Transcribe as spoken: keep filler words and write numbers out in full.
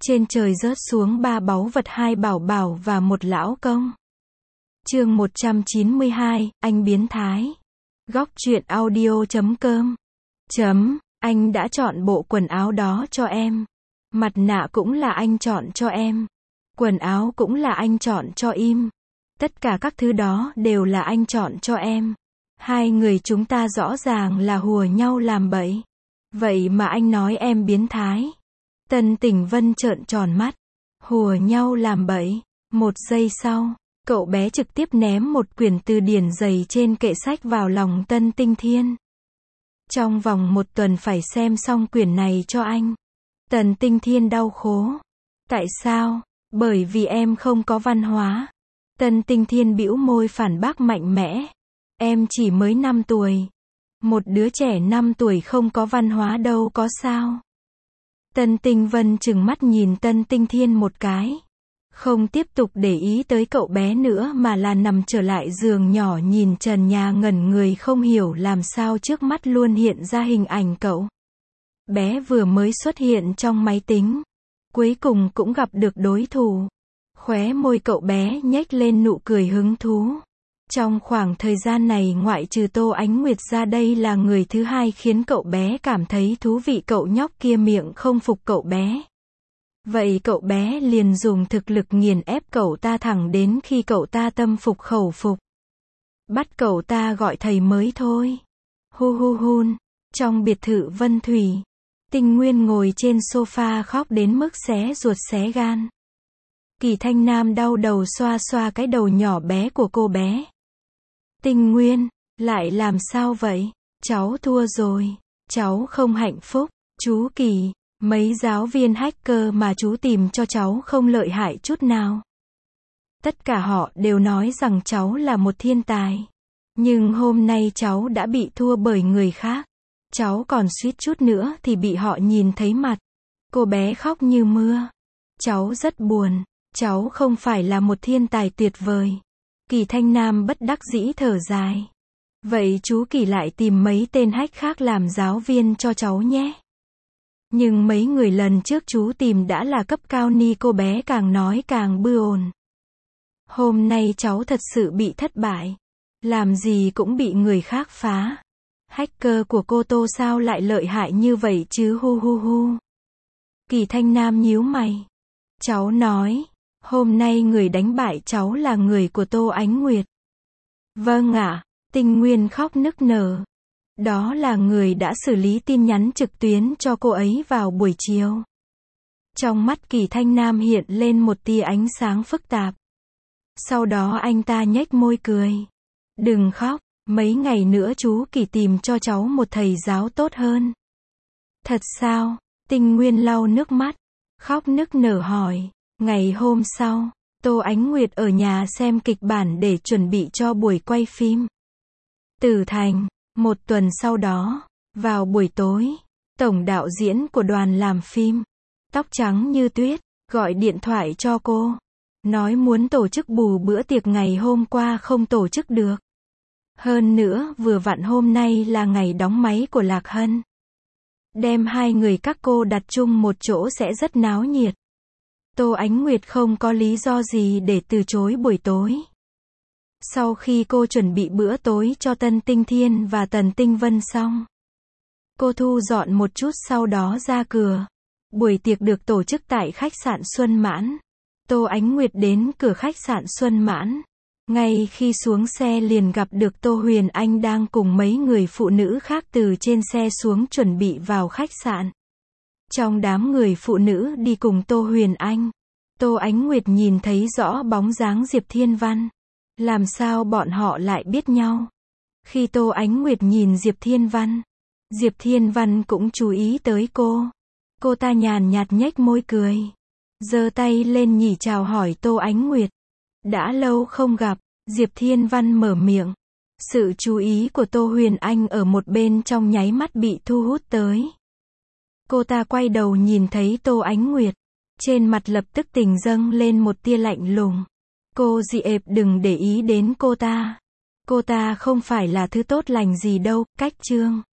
Trên trời rớt xuống ba báu vật, hai bảo bảo và một lão công. Chương một trăm chín mươi hai, anh biến thái. Góc truyện audio chấm com. Chấm, anh đã chọn bộ quần áo đó cho em. Mặt nạ cũng là anh chọn cho em. Quần áo cũng là anh chọn cho im. Tất cả các thứ đó đều là anh chọn cho em. Hai người chúng ta rõ ràng là hùa nhau làm bậy. Vậy mà anh nói em biến thái. Tần Tỉnh Vân trợn tròn mắt. Hùa nhau làm bậy. Một giây sau, cậu bé trực tiếp ném một quyển từ điển dày trên kệ sách vào lòng Tân Tinh Thiên. Trong vòng một tuần phải xem xong quyển này cho anh. Tần Tinh Thiên đau khổ. Tại sao? Bởi vì em không có văn hóa. Tân Tinh Thiên bĩu môi phản bác mạnh mẽ. Em chỉ mới năm tuổi. Một đứa trẻ năm tuổi không có văn hóa đâu có sao. Tân Tinh Vân trừng mắt nhìn Tân Tinh Thiên một cái. Không tiếp tục để ý tới cậu bé nữa mà là nằm trở lại giường nhỏ nhìn trần nhà ngẩn người không hiểu làm sao trước mắt luôn hiện ra hình ảnh cậu bé vừa mới xuất hiện trong máy tính. Cuối cùng cũng gặp được đối thủ. Khóe môi cậu bé nhếch lên nụ cười hứng thú. Trong khoảng thời gian này ngoại trừ Tô Ánh Nguyệt ra, đây là người thứ hai khiến cậu bé cảm thấy thú vị. Cậu nhóc kia miệng không phục cậu bé. Vậy cậu bé liền dùng thực lực nghiền ép cậu ta thẳng đến khi cậu ta tâm phục khẩu phục. Bắt cậu ta gọi thầy mới thôi. Hu hu hun. Trong biệt thự Vân Thủy, Tinh Nguyên ngồi trên sofa khóc đến mức xé ruột xé gan. Kỳ Thanh Nam đau đầu xoa xoa cái đầu nhỏ bé của cô bé. Tinh Nguyên, lại làm sao vậy? Cháu thua rồi. Cháu không hạnh phúc. Chú Kỳ, mấy giáo viên hacker mà chú tìm cho cháu không lợi hại chút nào. Tất cả họ đều nói rằng cháu là một thiên tài. Nhưng hôm nay cháu đã bị thua bởi người khác. Cháu còn suýt chút nữa thì bị họ nhìn thấy mặt. Cô bé khóc như mưa. Cháu rất buồn. Cháu không phải là một thiên tài tuyệt vời. Kỳ Thanh Nam bất đắc dĩ thở dài. Vậy chú Kỳ lại tìm mấy tên hack khác làm giáo viên cho cháu nhé. Nhưng mấy người lần trước chú tìm đã là cấp cao ni. Cô bé càng nói càng bư ồn. Hôm nay cháu thật sự bị thất bại. Làm gì cũng bị người khác phá. Hacker của cô Tô sao lại lợi hại như vậy chứ hu hu hu. Kỳ Thanh Nam nhíu mày. Cháu nói, hôm nay người đánh bại cháu là người của Tô Ánh Nguyệt. Vâng ạ, Tinh Nguyên khóc nức nở. Đó là người đã xử lý tin nhắn trực tuyến cho cô ấy vào buổi chiều. Trong mắt Kỳ Thanh Nam hiện lên một tia ánh sáng phức tạp. Sau đó anh ta nhếch môi cười. Đừng khóc, mấy ngày nữa chú Kỳ tìm cho cháu một thầy giáo tốt hơn. Thật sao? Tinh Nguyên lau nước mắt, khóc nức nở hỏi. Ngày hôm sau, Tô Ánh Nguyệt ở nhà xem kịch bản để chuẩn bị cho buổi quay phim Tử Thành. Một tuần sau đó, vào buổi tối, tổng đạo diễn của đoàn làm phim, tóc trắng như tuyết, gọi điện thoại cho cô. Nói muốn tổ chức bù bữa tiệc ngày hôm qua không tổ chức được. Hơn nữa, vừa vặn hôm nay là ngày đóng máy của Lạc Hân. Đem hai người các cô đặt chung một chỗ sẽ rất náo nhiệt. Tô Ánh Nguyệt không có lý do gì để từ chối buổi tối. Sau khi cô chuẩn bị bữa tối cho Tân Tinh Thiên và Tần Tinh Vân xong, cô thu dọn một chút sau đó ra cửa. Buổi tiệc được tổ chức tại khách sạn Xuân Mãn. Tô Ánh Nguyệt đến cửa khách sạn Xuân Mãn. Ngay khi xuống xe liền gặp được Tô Huyền Anh đang cùng mấy người phụ nữ khác từ trên xe xuống chuẩn bị vào khách sạn. Trong đám người phụ nữ đi cùng Tô Huyền Anh, Tô Ánh Nguyệt nhìn thấy rõ bóng dáng Diệp Thiên Văn. Làm sao bọn họ lại biết nhau? Khi Tô Ánh Nguyệt nhìn Diệp Thiên Văn, Diệp Thiên Văn cũng chú ý tới cô. Cô ta nhàn nhạt nhếch môi cười, giơ tay lên nhỉ chào hỏi Tô Ánh Nguyệt. Đã lâu không gặp, Diệp Thiên Văn mở miệng. Sự chú ý của Tô Huyền Anh ở một bên trong nháy mắt bị thu hút tới. Cô ta quay đầu nhìn thấy Tô Ánh Nguyệt. Trên mặt lập tức tình dâng lên một tia lạnh lùng. Cô Diệp đừng để ý đến cô ta. Cô ta không phải là thứ tốt lành gì đâu, cách chương.